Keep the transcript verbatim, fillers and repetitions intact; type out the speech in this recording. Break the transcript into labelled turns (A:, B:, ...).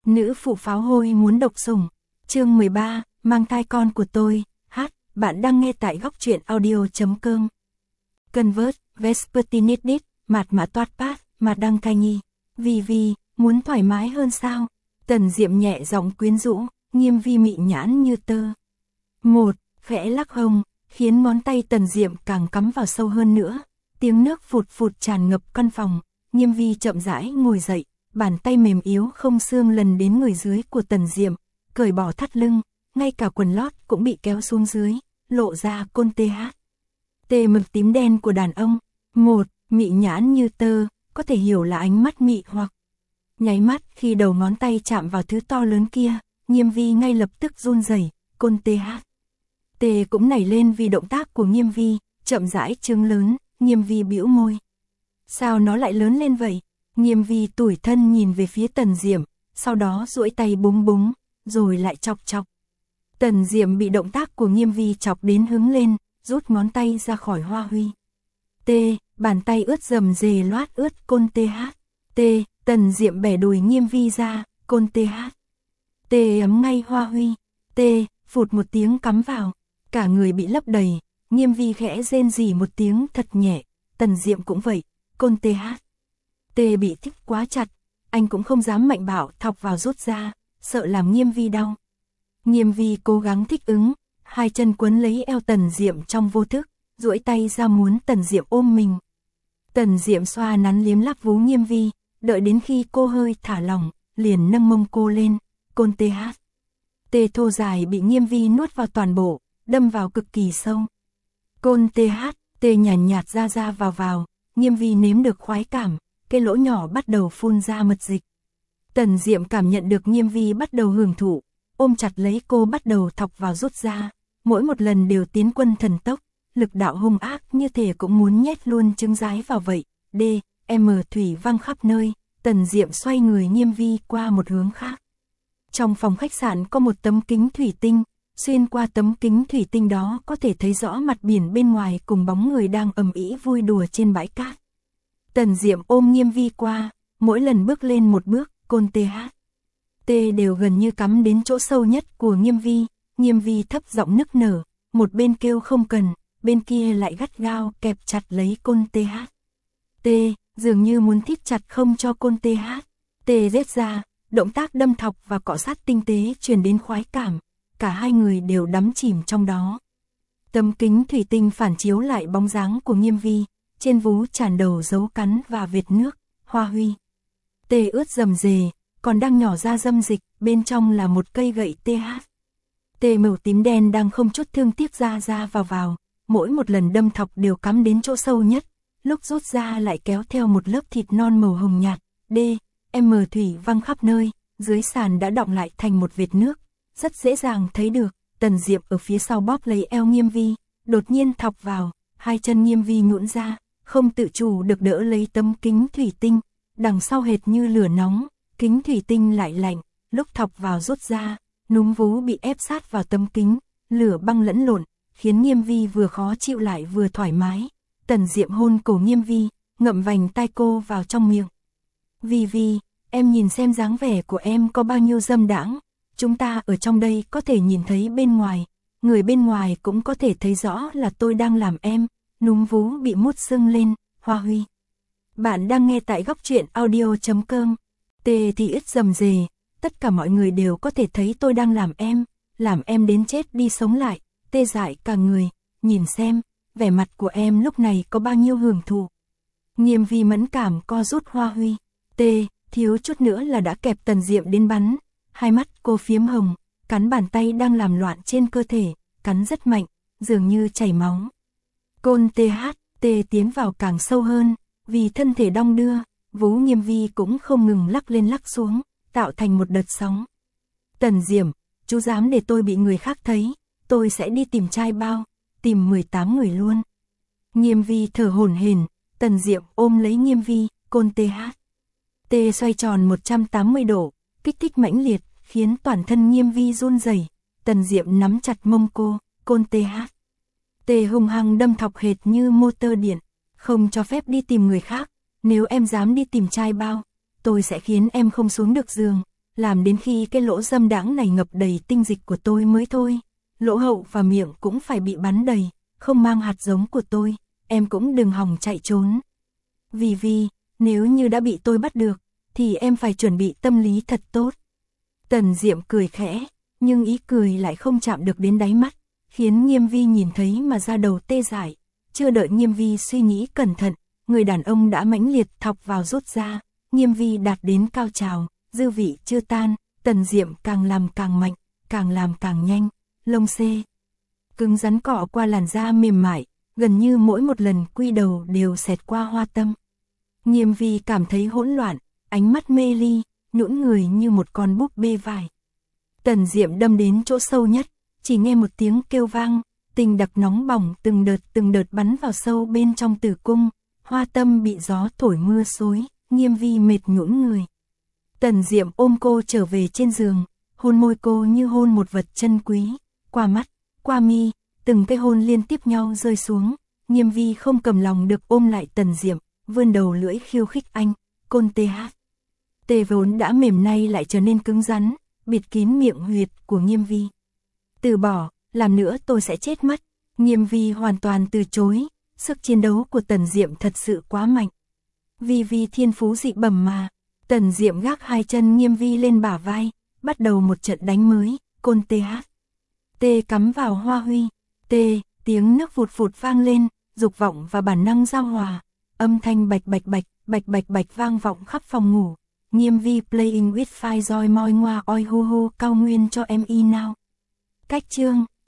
A: Nữ phụ pháo hôi muốn độc sủng. Chương mười ba, mang thai con của tôi. Hát, bạn đang nghe tại góc truyện audio.com. Convert, Vespertinidis, Mạt Mã Toát Pát, Mạt Đăng Thai Nhi. Vì vì, muốn thoải mái hơn sao? Tần Diệm nhẹ giọng quyến rũ, Nghiêm Vi mị nhãn như tơ. Một, khẽ lắc hông, khiến ngón tay Tần Diệm càng cắm vào sâu hơn nữa. Tiếng nước phụt phụt tràn ngập căn phòng. Nghiêm Vi chậm rãi ngồi dậy, bàn tay mềm yếu không xương lần đến người dưới của Tần Diệm, cởi bỏ thắt lưng, ngay cả quần lót cũng bị kéo xuống dưới, lộ ra côn tê hát. Tê mực tím đen của đàn ông. Một, mị nhãn như tơ, có thể hiểu là ánh mắt mị hoặc. Nháy mắt khi đầu ngón tay chạm vào thứ to lớn kia, Nghiêm Vi ngay lập tức run rẩy, côn tê hát. Tê cũng nảy lên vì động tác của Nghiêm Vi, chậm rãi trướng lớn, Nghiêm Vi bĩu môi. Sao nó lại lớn lên vậy? Nghiêm Vi tủi thân nhìn về phía Tần Diệm, sau đó duỗi tay búng búng, rồi lại chọc chọc. Tần Diệm bị động tác của Nghiêm Vi chọc đến hứng lên, rút ngón tay ra khỏi hoa huy. Tê, bàn tay ướt rầm rề loát ướt côn tê hát. Tê, Tần Diệm bẻ đùi Nghiêm Vi ra, côn tê hát. Tê ấm ngay hoa huy. Tê, phụt một tiếng cắm vào, cả người bị lấp đầy. Nghiêm Vi khẽ rên rỉ một tiếng thật nhẹ, Tần Diệm cũng vậy, côn tê hát. Tê bị thích quá chặt, anh cũng không dám mạnh bạo thọc vào rút ra, sợ làm Nghiêm Vi đau. Nghiêm Vi cố gắng thích ứng, hai chân quấn lấy eo Tần Diệm trong vô thức, duỗi tay ra muốn Tần Diệm ôm mình. Tần Diệm xoa nắn liếm láp vú Nghiêm Vi, đợi đến khi cô hơi thả lỏng, liền nâng mông cô lên, côn tê hát. Tê thô dài bị Nghiêm Vi nuốt vào toàn bộ, đâm vào cực kỳ sâu. Côn tê hát, tê nhàn nhạt ra ra vào vào, Nghiêm Vi nếm được khoái cảm, cái lỗ nhỏ bắt đầu phun ra mật dịch. Tần Diệm cảm nhận được Nghiêm Vi bắt đầu hưởng thụ, ôm chặt lấy cô bắt đầu thọc vào rút ra, mỗi một lần đều tiến quân thần tốc, lực đạo hung ác như thể cũng muốn nhét luôn trứng rái vào vậy. D, M thủy văng khắp nơi, Tần Diệm xoay người Nghiêm Vi qua một hướng khác. Trong phòng khách sạn có một tấm kính thủy tinh, xuyên qua tấm kính thủy tinh đó có thể thấy rõ mặt biển bên ngoài cùng bóng người đang ầm ĩ vui đùa trên bãi cát. Tần Diệm ôm Nghiêm Vi qua, mỗi lần bước lên một bước, côn tê hát. Tê đều gần như cắm đến chỗ sâu nhất của Nghiêm Vi, Nghiêm Vi thấp giọng nức nở, một bên kêu không cần, bên kia lại gắt gao kẹp chặt lấy côn tê hát. Tê, dường như muốn thít chặt không cho côn tê hát. Tê rết ra, động tác đâm thọc và cọ sát tinh tế truyền đến khoái cảm, cả hai người đều đắm chìm trong đó. Tấm kính thủy tinh phản chiếu lại bóng dáng của Nghiêm Vi, trên vú tràn đầu dấu cắn và vệt nước, hoa huy. Tê ướt rầm rề, còn đang nhỏ ra dâm dịch, bên trong là một cây gậy tê hát. Tê màu tím đen đang không chút thương tiếc ra ra vào vào, mỗi một lần đâm thọc đều cắm đến chỗ sâu nhất, lúc rút ra lại kéo theo một lớp thịt non màu hồng nhạt. D, M thủy văng khắp nơi, dưới sàn đã đọng lại thành một vệt nước, rất dễ dàng thấy được. Tần Diệm ở phía sau bóp lấy eo Nghiêm Vi, đột nhiên thọc vào, hai chân Nghiêm Vi nhũn ra, không tự chủ được đỡ lấy tấm kính thủy tinh, đằng sau hệt như lửa nóng, kính thủy tinh lại lạnh, lúc thọc vào rút ra, núm vú bị ép sát vào tấm kính, lửa băng lẫn lộn, khiến Nghiêm Vi vừa khó chịu lại vừa thoải mái. Tần Diệm hôn cổ Nghiêm Vi, ngậm vành tai cô vào trong miệng. Vi Vi, em nhìn xem dáng vẻ của em có bao nhiêu dâm đãng, chúng ta ở trong đây có thể nhìn thấy bên ngoài, người bên ngoài cũng có thể thấy rõ là tôi đang làm em. Núm vú bị mút sưng lên, hoa huy. Bạn đang nghe tại góc truyện audio.com. Tê thì ướt rầm rề, tất cả mọi người đều có thể thấy tôi đang làm em, làm em đến chết đi sống lại, tê dại cả người, nhìn xem, vẻ mặt của em lúc này có bao nhiêu hưởng thụ. Nghiêm Vi mẫn cảm co rút hoa huy. Tê, thiếu chút nữa là đã kẹp Tần Diệm đến bắn, hai mắt cô phiếm hồng, cắn bàn tay đang làm loạn trên cơ thể, cắn rất mạnh, dường như chảy máu. Côn tê hát, tê tiến vào càng sâu hơn, vì thân thể đong đưa, vú Nghiêm Vi cũng không ngừng lắc lên lắc xuống, tạo thành một đợt sóng. Tần Diệm, chú dám để tôi bị người khác thấy, tôi sẽ đi tìm trai bao, tìm mười tám người luôn. Nghiêm Vi thở hổn hển, Tần Diệm ôm lấy Nghiêm Vi, côn tê hát. Tê xoay tròn một trăm tám mươi độ, kích thích mãnh liệt, khiến toàn thân Nghiêm Vi run rẩy. Tần Diệm nắm chặt mông cô, côn tê hát. Tê hung hăng đâm thọc hệt như motor điện, không cho phép đi tìm người khác, nếu em dám đi tìm trai bao, tôi sẽ khiến em không xuống được giường, làm đến khi cái lỗ dâm đãng này ngập đầy tinh dịch của tôi mới thôi. Lỗ hậu và miệng cũng phải bị bắn đầy, không mang hạt giống của tôi, em cũng đừng hòng chạy trốn. Vì vì, nếu như đã bị tôi bắt được, thì em phải chuẩn bị tâm lý thật tốt. Tần Diệm cười khẽ, nhưng ý cười lại không chạm được đến đáy mắt, khiến Nghiêm Vi nhìn thấy mà da đầu tê dại. Chưa đợi Nghiêm Vi suy nghĩ cẩn thận, người đàn ông đã mãnh liệt thọc vào rút ra. Nghiêm Vi đạt đến cao trào, dư vị chưa tan, Tần Diệm càng làm càng mạnh, càng làm càng nhanh, lông xê cứng rắn cọ qua làn da mềm mại, gần như mỗi một lần quy đầu đều xẹt qua hoa tâm. Nghiêm Vi cảm thấy hỗn loạn, ánh mắt mê ly, nhũn người như một con búp bê vải. Tần Diệm đâm đến chỗ sâu nhất, chỉ nghe một tiếng kêu vang, tình đặc nóng bỏng từng đợt từng đợt bắn vào sâu bên trong tử cung, hoa tâm bị gió thổi mưa xối, Nghiêm Vi mệt nhũn người. Tần Diệm ôm cô trở về trên giường, hôn môi cô như hôn một vật chân quý, qua mắt, qua mi, từng cái hôn liên tiếp nhau rơi xuống. Nghiêm Vi không cầm lòng được ôm lại Tần Diệm, vươn đầu lưỡi khiêu khích anh, côn tê hát. Tê vốn đã mềm nay lại trở nên cứng rắn, bịt kín miệng huyệt của Nghiêm Vi. Từ bỏ, làm nữa tôi sẽ chết mất. Nghiêm Vi hoàn toàn từ chối, sức chiến đấu của Tần Diệm thật sự quá mạnh. Vi Vi thiên phú dị bẩm mà. Tần Diệm gác hai chân Nghiêm Vi lên bả vai, bắt đầu một trận đánh mới, côn tê hát. Tê cắm vào hoa huy, tê, tiếng nước vụt vụt vang lên, dục vọng và bản năng giao hòa, âm thanh bạch bạch bạch, bạch bạch bạch vang vọng khắp phòng ngủ. Nghiêm Vi playing with fire joy moi ngoa oi hu hu cao nguyên cho em y now. Cách chương